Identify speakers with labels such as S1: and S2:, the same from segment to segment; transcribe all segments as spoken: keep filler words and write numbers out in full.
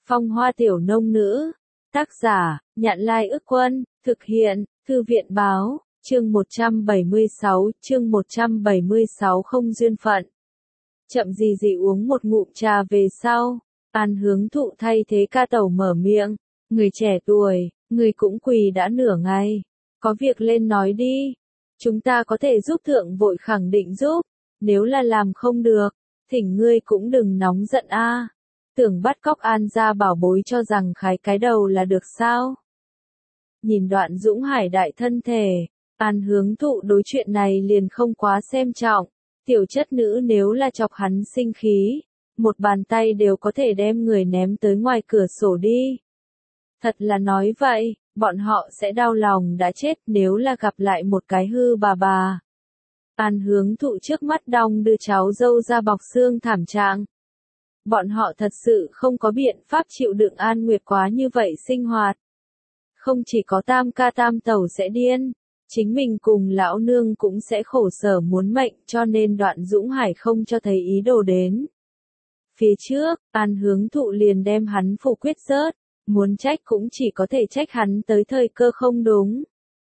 S1: Phong hoa tiểu nông nữ. Tác giả, Nhạn Lai Ức Quân, thực hiện, Thư viện Báo, chương một trăm bảy mươi sáu, chương một trăm bảy mươi sáu không duyên phận. Chậm gì gì uống một ngụm trà về sau, An Hướng Thụ thay thế ca tẩu mở miệng, người trẻ tuổi, người cũng quỳ đã nửa ngày, có việc lên nói đi, chúng ta có thể giúp thượng vội khẳng định giúp, nếu là làm không được, thỉnh ngươi cũng đừng nóng giận a. Tưởng bắt cóc An gia bảo bối cho rằng khái cái đầu là được sao? Nhìn Đoạn Dũng Hải đại thân thể, An Hướng Thụ đối chuyện này liền không quá xem trọng, tiểu chất nữ nếu là chọc hắn sinh khí, một bàn tay đều có thể đem người ném tới ngoài cửa sổ đi. Thật là nói vậy, bọn họ sẽ đau lòng đã chết nếu là gặp lại một cái hư bà bà. An Hướng Thụ trước mắt đong đưa cháu dâu ra bọc xương thảm trạng. Bọn họ thật sự không có biện pháp chịu đựng An Nguyệt quá như vậy sinh hoạt. Không chỉ có tam ca tam tẩu sẽ điên, chính mình cùng lão nương cũng sẽ khổ sở muốn mệnh cho nên Đoạn Dũng Hải không cho thấy ý đồ đến. Phía trước, An Hướng Thụ liền đem hắn phủ quyết rớt, muốn trách cũng chỉ có thể trách hắn tới thời cơ không đúng.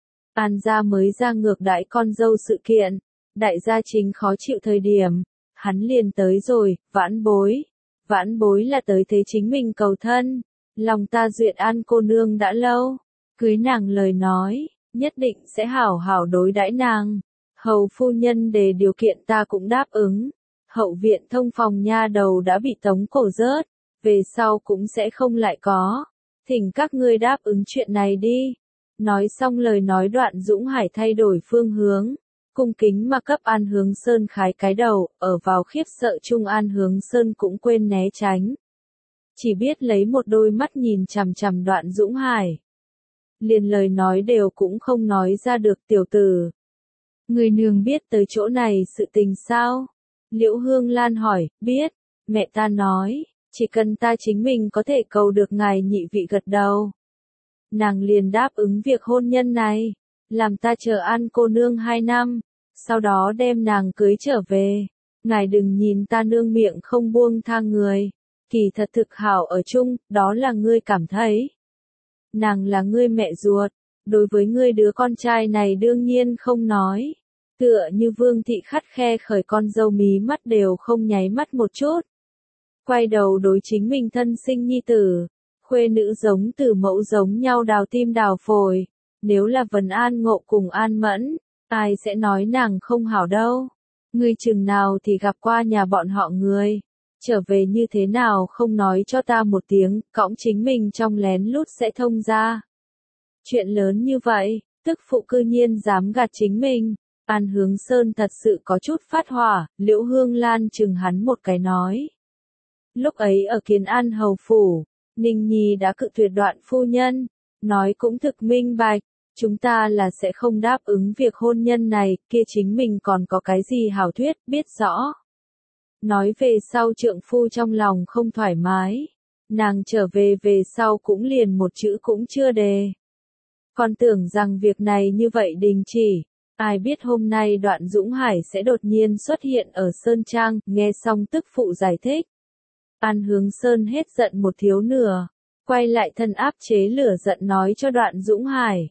S1: An gia mới ra ngược đãi con dâu sự kiện, đại gia chính khó chịu thời điểm, hắn liền tới rồi, vãn bối. Vãn bối là tới thế chính mình cầu thân, lòng ta duyệt An cô nương đã lâu, cưới nàng lời nói, nhất định sẽ hảo hảo đối đãi nàng. Hầu phu nhân đề điều kiện ta cũng đáp ứng, hậu viện thông phòng nha đầu đã bị tống cổ rớt, về sau cũng sẽ không lại có, thỉnh các ngươi đáp ứng chuyện này đi. Nói xong lời nói Đoạn Dũng Hải thay đổi phương hướng. Cung kính mà cấp An Hướng Sơn khái cái đầu, ở vào khiếp sợ chung An Hướng Sơn cũng quên né tránh. Chỉ biết lấy một đôi mắt nhìn chằm chằm Đoạn Dũng Hải. Liền lời nói đều cũng không nói ra được tiểu tử. Người nương biết tới chỗ này sự tình sao? Liễu Hương Lan hỏi, biết, mẹ ta nói, chỉ cần ta chính mình có thể cầu được ngài nhị vị gật đầu. Nàng liền đáp ứng việc hôn nhân này. Làm ta chờ An cô nương hai năm, sau đó đem nàng cưới trở về. Ngài đừng nhìn ta nương miệng không buông tha người, kỳ thật thực hảo ở chung, đó là ngươi cảm thấy. Nàng là ngươi mẹ ruột, đối với ngươi đứa con trai này đương nhiên không nói. Tựa như Vương thị khắt khe khởi con dâu mí mắt đều không nháy mắt một chút. Quay đầu đối chính mình thân sinh nhi tử, khuê nữ giống từ mẫu giống nhau đào tim đào phổi. Nếu là Vân An Ngộ cùng An Mẫn, ai sẽ nói nàng không hảo đâu. Ngươi chừng nào thì gặp qua nhà bọn họ người, trở về như thế nào không nói cho ta một tiếng, cõng chính mình trong lén lút sẽ thông ra. Chuyện lớn như vậy, tức phụ cư nhiên dám gạt chính mình. An Hướng Sơn thật sự có chút phát hỏa, Liễu Hương Lan chừng hắn một cái nói. Lúc ấy ở Kiến An hầu phủ, Ninh Nhi đã cự tuyệt Đoạn phu nhân, nói cũng thực minh bạch. Chúng ta là sẽ không đáp ứng việc hôn nhân này, kia chính mình còn có cái gì hảo thuyết, biết rõ. Nói về sau trượng phu trong lòng không thoải mái, nàng trở về về sau cũng liền một chữ cũng chưa đề. Còn tưởng rằng việc này như vậy đình chỉ, ai biết hôm nay Đoạn Dũng Hải sẽ đột nhiên xuất hiện ở Sơn Trang, nghe xong tức phụ giải thích. An Hướng Sơn hết giận một thiếu nửa, quay lại thân áp chế lửa giận nói cho Đoạn Dũng Hải.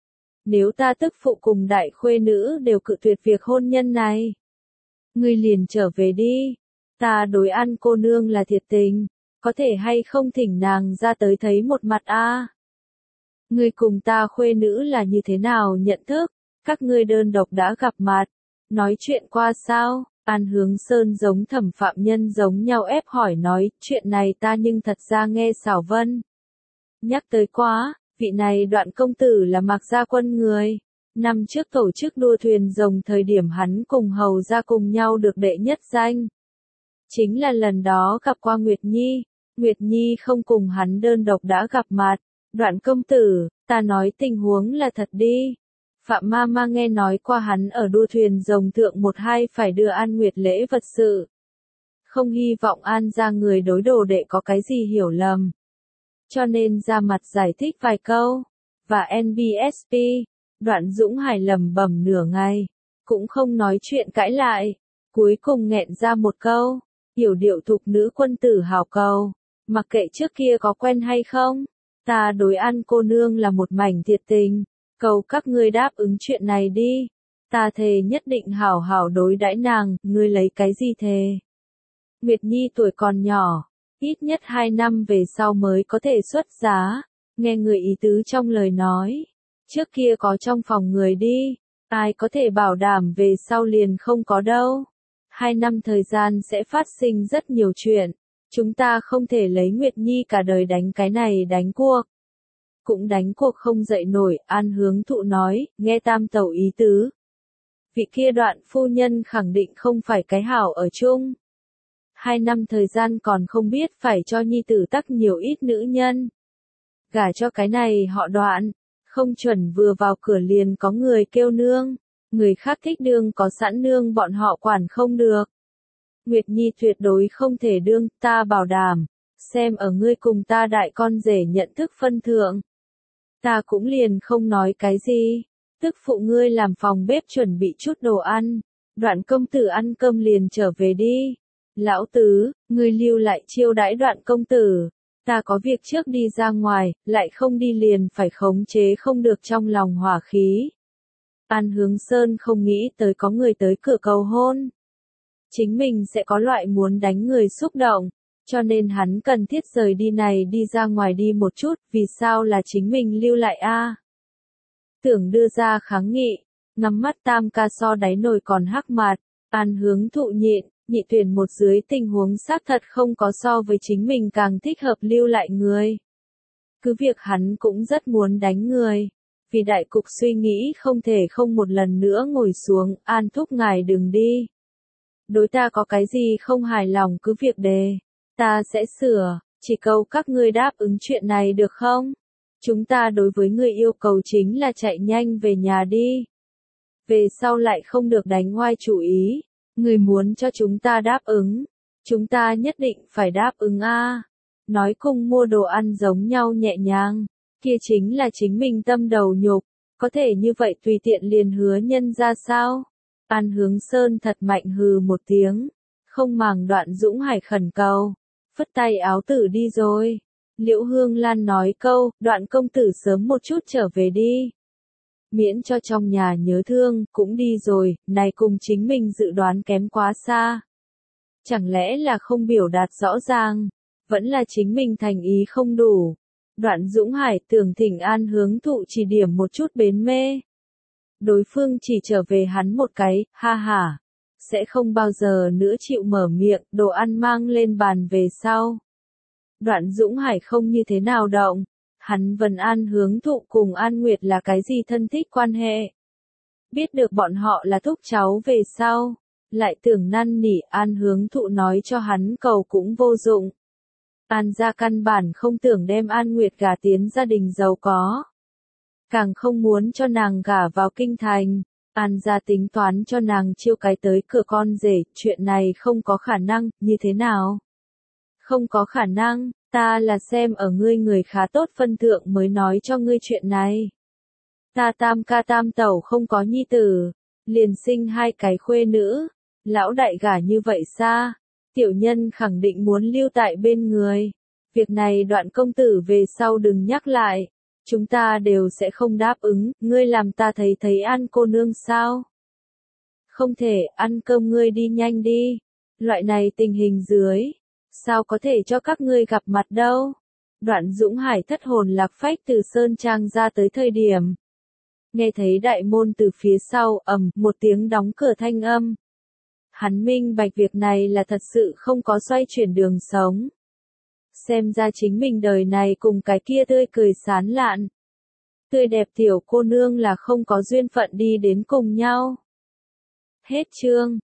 S1: Nếu ta tức phụ cùng đại khuê nữ đều cự tuyệt việc hôn nhân này, ngươi liền trở về đi, ta đối An cô nương là thiệt tình, có thể hay không thỉnh nàng ra tới thấy một mặt a? À? Ngươi cùng ta khuê nữ là như thế nào nhận thức, các ngươi đơn độc đã gặp mặt, nói chuyện qua sao? An Hướng Sơn giống thẩm phạm nhân giống nhau ép hỏi nói, chuyện này ta nhưng thật ra nghe xảo vân. Nhắc tới quá. Vị này Đoạn công tử là Mạc Gia Quân người. Năm trước tổ chức đua thuyền rồng thời điểm hắn cùng hầu gia cùng nhau được đệ nhất danh. Chính là lần đó gặp qua Nguyệt Nhi. Nguyệt Nhi không cùng hắn đơn độc đã gặp mặt. Đoạn công tử, ta nói tình huống là thật đi. Phạm ma ma nghe nói qua hắn ở đua thuyền rồng thượng một hai phải đưa An Nguyệt lễ vật sự. Không hy vọng An gia người đối đồ đệ có cái gì hiểu lầm. Cho nên ra mặt giải thích vài câu, và en bê ét pê, Đoạn Dũng Hải lẩm bẩm nửa ngày, cũng không nói chuyện cãi lại, cuối cùng nghẹn ra một câu, hiểu điệu thục nữ quân tử hào cầu, Mặc kệ trước kia có quen hay không, ta đối An cô nương là một mảnh thiệt tình, cầu các ngươi đáp ứng chuyện này đi. Ta thề nhất định hảo hảo đối đãi nàng, ngươi lấy cái gì thề? Nguyệt Nhi tuổi còn nhỏ, ít nhất hai năm về sau mới có thể xuất giá, nghe người ý tứ trong lời nói. Trước kia có trong phòng người đi, ai có thể bảo đảm về sau liền không có đâu. Hai năm thời gian sẽ phát sinh rất nhiều chuyện, chúng ta không thể lấy Nguyệt Nhi cả đời đánh cái này đánh cuộc. Cũng đánh cuộc không dậy nổi, An Hướng Thụ nói, nghe tam tẩu ý tứ. Vị kia Đoạn phu nhân khẳng định không phải cái hảo ở chung. Hai năm thời gian còn không biết phải cho nhi tử tắc nhiều ít nữ nhân. Gả cho cái này họ Đoạn, không chuẩn vừa vào cửa liền có người kêu nương, người khác thích đương có sẵn nương bọn họ quản không được. Nguyệt Nhi tuyệt đối không thể đương, ta bảo đảm, xem ở ngươi cùng ta đại con rể nhận thức phân thượng. Ta cũng liền không nói cái gì, tức phụ ngươi làm phòng bếp chuẩn bị chút đồ ăn, Đoạn công tử ăn cơm liền trở về đi. Lão tứ, ngươi lưu lại chiêu đãi Đoạn công tử, ta có việc trước đi ra ngoài, lại không đi liền phải khống chế không được trong lòng hỏa khí. An Hướng Sơn không nghĩ tới có người tới cửa cầu hôn. Chính mình sẽ có loại muốn đánh người xúc động, cho nên hắn cần thiết rời đi này đi ra ngoài đi một chút, vì sao là chính mình lưu lại a? Tưởng đưa ra kháng nghị, ngắm mắt tam ca so đáy nồi còn hắc mặt, An Hướng Thụ nhịn, nhị tuyển một dưới tình huống xác thật không có so với chính mình càng thích hợp lưu lại người. Cứ việc hắn cũng rất muốn đánh người, vì đại cục suy nghĩ không thể không một lần nữa ngồi xuống, An thúc ngài đừng đi. Đối ta có cái gì không hài lòng cứ việc đề, ta sẽ sửa, chỉ cầu các ngươi đáp ứng chuyện này được không? Chúng ta đối với người yêu cầu chính là chạy nhanh về nhà đi. Về sau lại không được đánh hoai chủ ý, người muốn cho chúng ta đáp ứng, chúng ta nhất định phải đáp ứng a. Nói cùng mua đồ ăn giống nhau nhẹ nhàng, kia chính là chính mình tâm đầu nhục, có thể như vậy tùy tiện liền hứa nhân ra sao? An Hướng Sơn thật mạnh hừ một tiếng, không màng Đoạn Dũng Hải khẩn cầu, phất tay áo tử đi rồi. Liễu Hương Lan nói câu, Đoạn công tử sớm một chút trở về đi. Miễn cho trong nhà nhớ thương, cũng đi rồi, này cùng chính mình dự đoán kém quá xa. Chẳng lẽ là không biểu đạt rõ ràng, vẫn là chính mình thành ý không đủ. Đoạn Dũng Hải tưởng thỉnh An Hướng Thụ chỉ điểm một chút bến mê. Đối phương chỉ trở về hắn một cái, ha ha, sẽ không bao giờ nữa chịu mở miệng, đồ ăn mang lên bàn về sau. Đoạn Dũng Hải không như thế nào động, hắn vẫn An Hướng Thụ cùng An Nguyệt là cái gì thân thích quan hệ. Biết được bọn họ là thúc cháu về sau, lại tưởng năn nỉ An Hướng Thụ nói cho hắn cầu cũng vô dụng. An gia căn bản không tưởng đem An Nguyệt gả tiến gia đình giàu có. Càng không muốn cho nàng gả vào kinh thành, An gia tính toán cho nàng chiêu cái tới cửa con rể, chuyện này không có khả năng, như thế nào? Không có khả năng, ta là xem ở ngươi người khá tốt phân thượng mới nói cho ngươi chuyện này. Ta tam ca tam tẩu không có nhi tử, liền sinh hai cái khuê nữ, lão đại gả như vậy xa, tiểu nhân khẳng định muốn lưu tại bên người. Việc này Đoạn công tử về sau đừng nhắc lại. Chúng ta đều sẽ không đáp ứng, ngươi làm ta thấy thấy An cô nương sao? Không thể, ăn cơm ngươi đi nhanh đi. Loại này tình hình dưới, sao có thể cho các ngươi gặp mặt đâu? Đoạn Dũng Hải thất hồn lạc phách từ Sơn Trang ra tới thời điểm. Nghe thấy đại môn từ phía sau, ầm, một tiếng đóng cửa thanh âm. Hắn minh bạch việc này là thật sự không có xoay chuyển đường sống. Xem ra chính mình đời này cùng cái kia tươi cười sán lạn. Tươi đẹp tiểu cô nương là không có duyên phận đi đến cùng nhau. Hết chương.